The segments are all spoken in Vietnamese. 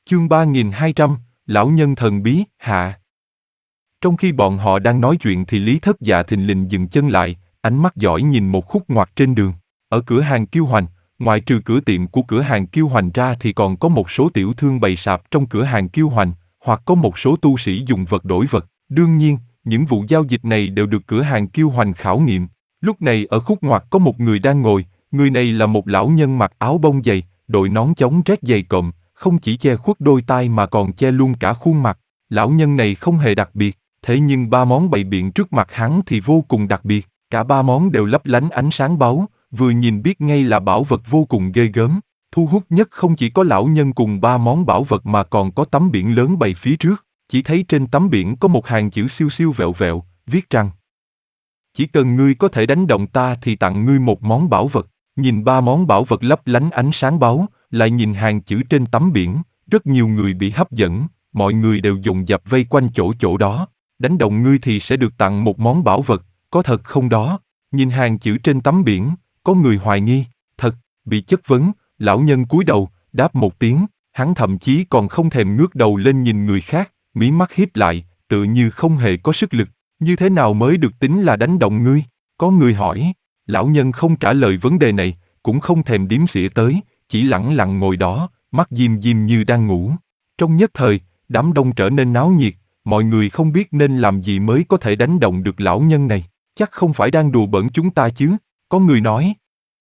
Chương 3200, Lão Nhân Thần Bí, hạ. Trong khi bọn họ đang nói chuyện thì Lý Thất Dạ thình lình dừng chân lại, ánh mắt dõi nhìn một khúc ngoặt trên đường. Ở cửa hàng Kiêu Hoành, ngoài trừ cửa tiệm của cửa hàng Kiêu Hoành ra thì còn có một số tiểu thương bày sạp trong cửa hàng Kiêu Hoành, hoặc có một số tu sĩ dùng vật đổi vật. Đương nhiên, những vụ giao dịch này đều được cửa hàng Kiêu Hoành khảo nghiệm. Lúc này ở khúc ngoặt có một người đang ngồi, người này là một lão nhân mặc áo bông dày, đội nón chống rét dày cộm, không chỉ che khuất đôi tai mà còn che luôn cả khuôn mặt. Lão nhân này không hề đặc biệt, thế nhưng ba món bày biện trước mặt hắn thì vô cùng đặc biệt. Cả ba món đều lấp lánh ánh sáng báu, vừa nhìn biết ngay là bảo vật vô cùng ghê gớm. Thu hút nhất không chỉ có lão nhân cùng ba món bảo vật mà còn có tấm biển lớn bày phía trước. Chỉ thấy trên tấm biển có một hàng chữ siêu siêu vẹo vẹo, viết rằng: chỉ cần ngươi có thể đánh động ta thì tặng ngươi một món bảo vật. Nhìn ba món bảo vật lấp lánh ánh sáng báu, lại nhìn hàng chữ trên tấm biển, rất nhiều người bị hấp dẫn, mọi người đều dồn dập vây quanh chỗ đó. Đánh động ngươi thì sẽ được tặng một món bảo vật, có thật không đó? Nhìn hàng chữ trên tấm biển, có người hoài nghi, thật, bị chất vấn, lão nhân cúi đầu, đáp một tiếng, hắn thậm chí còn không thèm ngước đầu lên nhìn người khác, mí mắt híp lại, tự như không hề có sức lực. Như thế nào mới được tính là đánh động ngươi? Có người hỏi. Lão nhân không trả lời vấn đề này, cũng không thèm đếm xỉa tới, chỉ lẳng lặng ngồi đó, mắt diêm diêm như đang ngủ. Trong nhất thời, đám đông trở nên náo nhiệt, mọi người không biết nên làm gì mới có thể đánh động được lão nhân này. Chắc không phải đang đùa bỡn chúng ta chứ? Có người nói.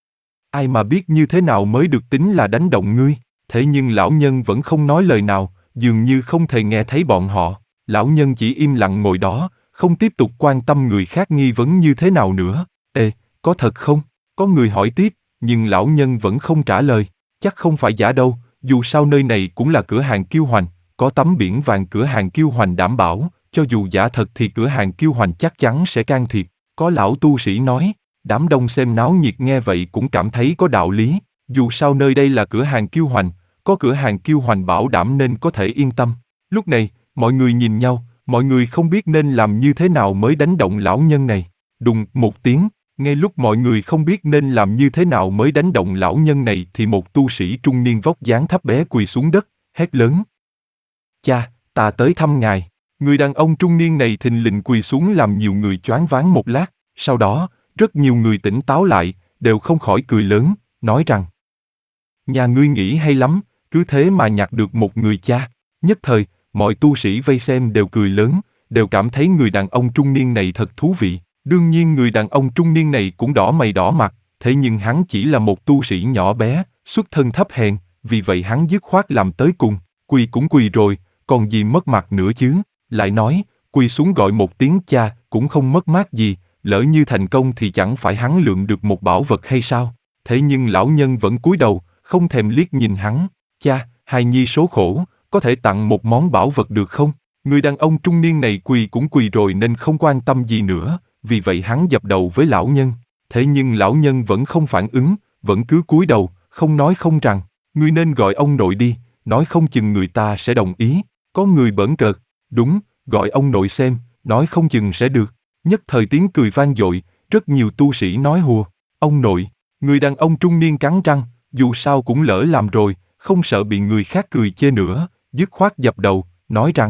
Ai mà biết như thế nào mới được tính là đánh động ngươi? Thế nhưng lão nhân vẫn không nói lời nào, dường như không thể nghe thấy bọn họ. Lão nhân chỉ im lặng ngồi đó, không tiếp tục quan tâm người khác nghi vấn như thế nào nữa. Ê, có thật không? Có người hỏi tiếp, nhưng lão nhân vẫn không trả lời. Chắc không phải giả đâu, dù sao nơi này cũng là cửa hàng Kiêu Hoành, có tấm biển vàng cửa hàng Kiêu Hoành đảm bảo, cho dù giả thật thì cửa hàng Kiêu Hoành chắc chắn sẽ can thiệp. Có lão tu sĩ nói, đám đông xem náo nhiệt nghe vậy cũng cảm thấy có đạo lý, dù sao nơi đây là cửa hàng Kiêu Hoành, có cửa hàng Kiêu Hoành bảo đảm nên có thể yên tâm. Lúc này, mọi người nhìn nhau, mọi người không biết nên làm như thế nào mới đánh động lão nhân này. Đùng một tiếng, ngay lúc mọi người không biết nên làm như thế nào mới đánh động lão nhân này thì một tu sĩ trung niên vóc dáng thấp bé quỳ xuống đất, hét lớn. Cha, ta tới thăm ngài. Người đàn ông trung niên này thình lình quỳ xuống làm nhiều người choáng váng một lát, sau đó, rất nhiều người tỉnh táo lại, đều không khỏi cười lớn, nói rằng: nhà ngươi nghĩ hay lắm, cứ thế mà nhặt được một người cha. Nhất thời, mọi tu sĩ vây xem đều cười lớn, đều cảm thấy người đàn ông trung niên này thật thú vị. Đương nhiên người đàn ông trung niên này cũng đỏ mày đỏ mặt, thế nhưng hắn chỉ là một tu sĩ nhỏ bé, xuất thân thấp hèn, vì vậy hắn dứt khoát làm tới cùng, quỳ cũng quỳ rồi, còn gì mất mặt nữa chứ. Lại nói, quỳ xuống gọi một tiếng cha cũng không mất mát gì, lỡ như thành công thì chẳng phải hắn lượm được một bảo vật hay sao? Thế nhưng lão nhân vẫn cúi đầu, không thèm liếc nhìn hắn. Cha, hài nhi số khổ, có thể tặng một món bảo vật được không? Người đàn ông trung niên này quỳ cũng quỳ rồi nên không quan tâm gì nữa, vì vậy hắn dập đầu với lão nhân. Thế nhưng lão nhân vẫn không phản ứng, vẫn cứ cúi đầu, không nói không rằng. Ngươi nên gọi ông nội đi, nói không chừng người ta sẽ đồng ý. Có người bỡn cợt, đúng, gọi ông nội xem, nói không chừng sẽ được. Nhất thời tiếng cười vang dội, rất nhiều tu sĩ nói hùa. Ông nội, người đàn ông trung niên cắn răng, dù sao cũng lỡ làm rồi, không sợ bị người khác cười chê nữa, dứt khoát dập đầu, nói rằng: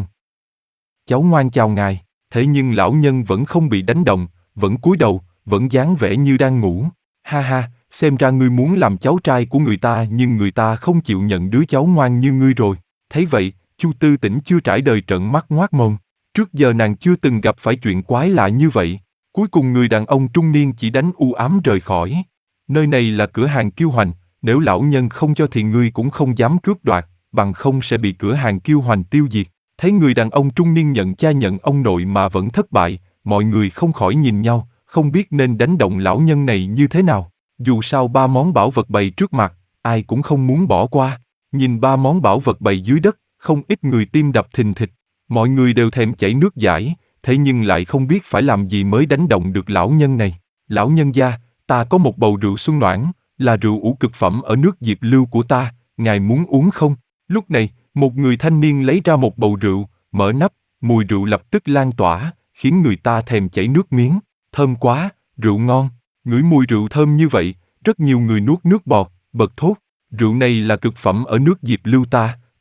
cháu ngoan chào ngài. Thế nhưng lão nhân vẫn không bị đánh động, vẫn cúi đầu, vẫn dáng vẻ như đang ngủ. Ha ha, xem ra ngươi muốn làm cháu trai của người ta nhưng người ta không chịu nhận đứa cháu ngoan như ngươi rồi. Thấy vậy, Chu Tư Tĩnh chưa trải đời trợn mắt ngoác mồm. Trước giờ nàng chưa từng gặp phải chuyện quái lạ như vậy. Cuối cùng người đàn ông trung niên chỉ đánh u ám rời khỏi. Nơi này là cửa hàng Kiêu Hoành, nếu lão nhân không cho thì ngươi cũng không dám cướp đoạt, bằng không sẽ bị cửa hàng Kiêu Hoành tiêu diệt. Thấy người đàn ông trung niên nhận cha nhận ông nội mà vẫn thất bại, mọi người không khỏi nhìn nhau, không biết nên đánh động lão nhân này như thế nào. Dù sao ba món bảo vật bày trước mặt, ai cũng không muốn bỏ qua. Nhìn ba món bảo vật bày dưới đất, không ít người tim đập thình thịch. Mọi người đều thèm chảy nước dãi, thế nhưng lại không biết phải làm gì mới đánh động được lão nhân này. Lão nhân gia, ta có một bầu rượu xuân noãn, là rượu ủ cực phẩm ở nước Diệp Lưu của ta, ngài muốn uống không? Lúc này, một người thanh niên lấy ra một bầu rượu, mở nắp, mùi rượu lập tức lan tỏa, khiến người ta thèm chảy nước miếng. Thơm quá, rượu ngon. Ngửi mùi rượu thơm như vậy, rất nhiều người nuốt nước bọt, bật thốt. Rượu này là cực phẩm ở nước Diệp Lưu ta,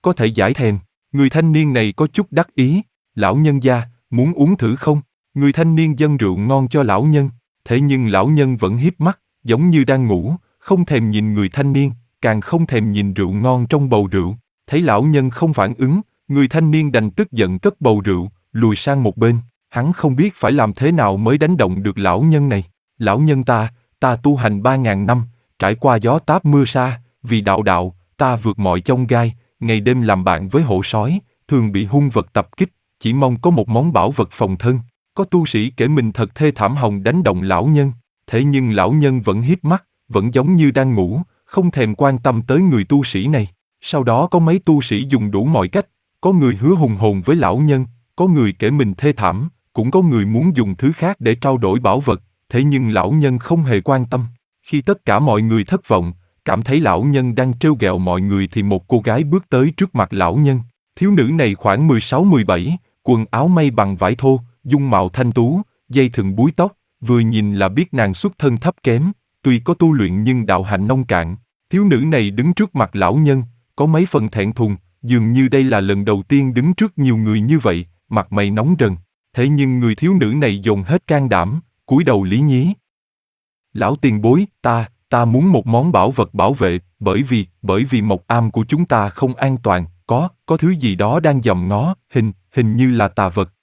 có thể giải thèm. Người thanh niên này có chút đắc ý, lão nhân gia, muốn uống thử không? Người thanh niên dâng rượu ngon cho lão nhân, thế nhưng lão nhân vẫn híp mắt, giống như đang ngủ, không thèm nhìn người thanh niên, càng không thèm nhìn rượu ngon trong bầu rượu. Thấy lão nhân không phản ứng, người thanh niên đành tức giận cất bầu rượu, lùi sang một bên. Hắn không biết phải làm thế nào mới đánh động được lão nhân này. Lão nhân ta tu hành 3.000 năm, trải qua gió táp mưa sa, vì đạo, ta vượt mọi chông gai, ngày đêm làm bạn với hổ sói, thường bị hung vật tập kích, chỉ mong có một món bảo vật phòng thân. Có tu sĩ kể mình thật thê thảm hòng đánh động lão nhân, thế nhưng lão nhân vẫn híp mắt, vẫn giống như đang ngủ, không thèm quan tâm tới người tu sĩ này. Sau đó có mấy tu sĩ dùng đủ mọi cách, có người hứa hùng hồn với lão nhân, có người kể mình thê thảm, cũng có người muốn dùng thứ khác để trao đổi bảo vật, thế nhưng lão nhân không hề quan tâm. Khi tất cả mọi người thất vọng, cảm thấy lão nhân đang trêu ghẹo mọi người thì một cô gái bước tới trước mặt lão nhân. Thiếu nữ này khoảng 16-17, quần áo may bằng vải thô, dung mạo thanh tú, dây thừng búi tóc, vừa nhìn là biết nàng xuất thân thấp kém, tuy có tu luyện nhưng đạo hạnh nông cạn. Thiếu nữ này đứng trước mặt lão nhân, có mấy phần thẹn thùng, dường như đây là lần đầu tiên đứng trước nhiều người như vậy, mặt mày nóng rần. Thế nhưng người thiếu nữ này dồn hết can đảm, cúi đầu lý nhí. Lão tiền bối, ta muốn một món bảo vật bảo vệ, bởi vì mộc am của chúng ta không an toàn, có thứ gì đó đang giòm ngó, hình như là tà vật.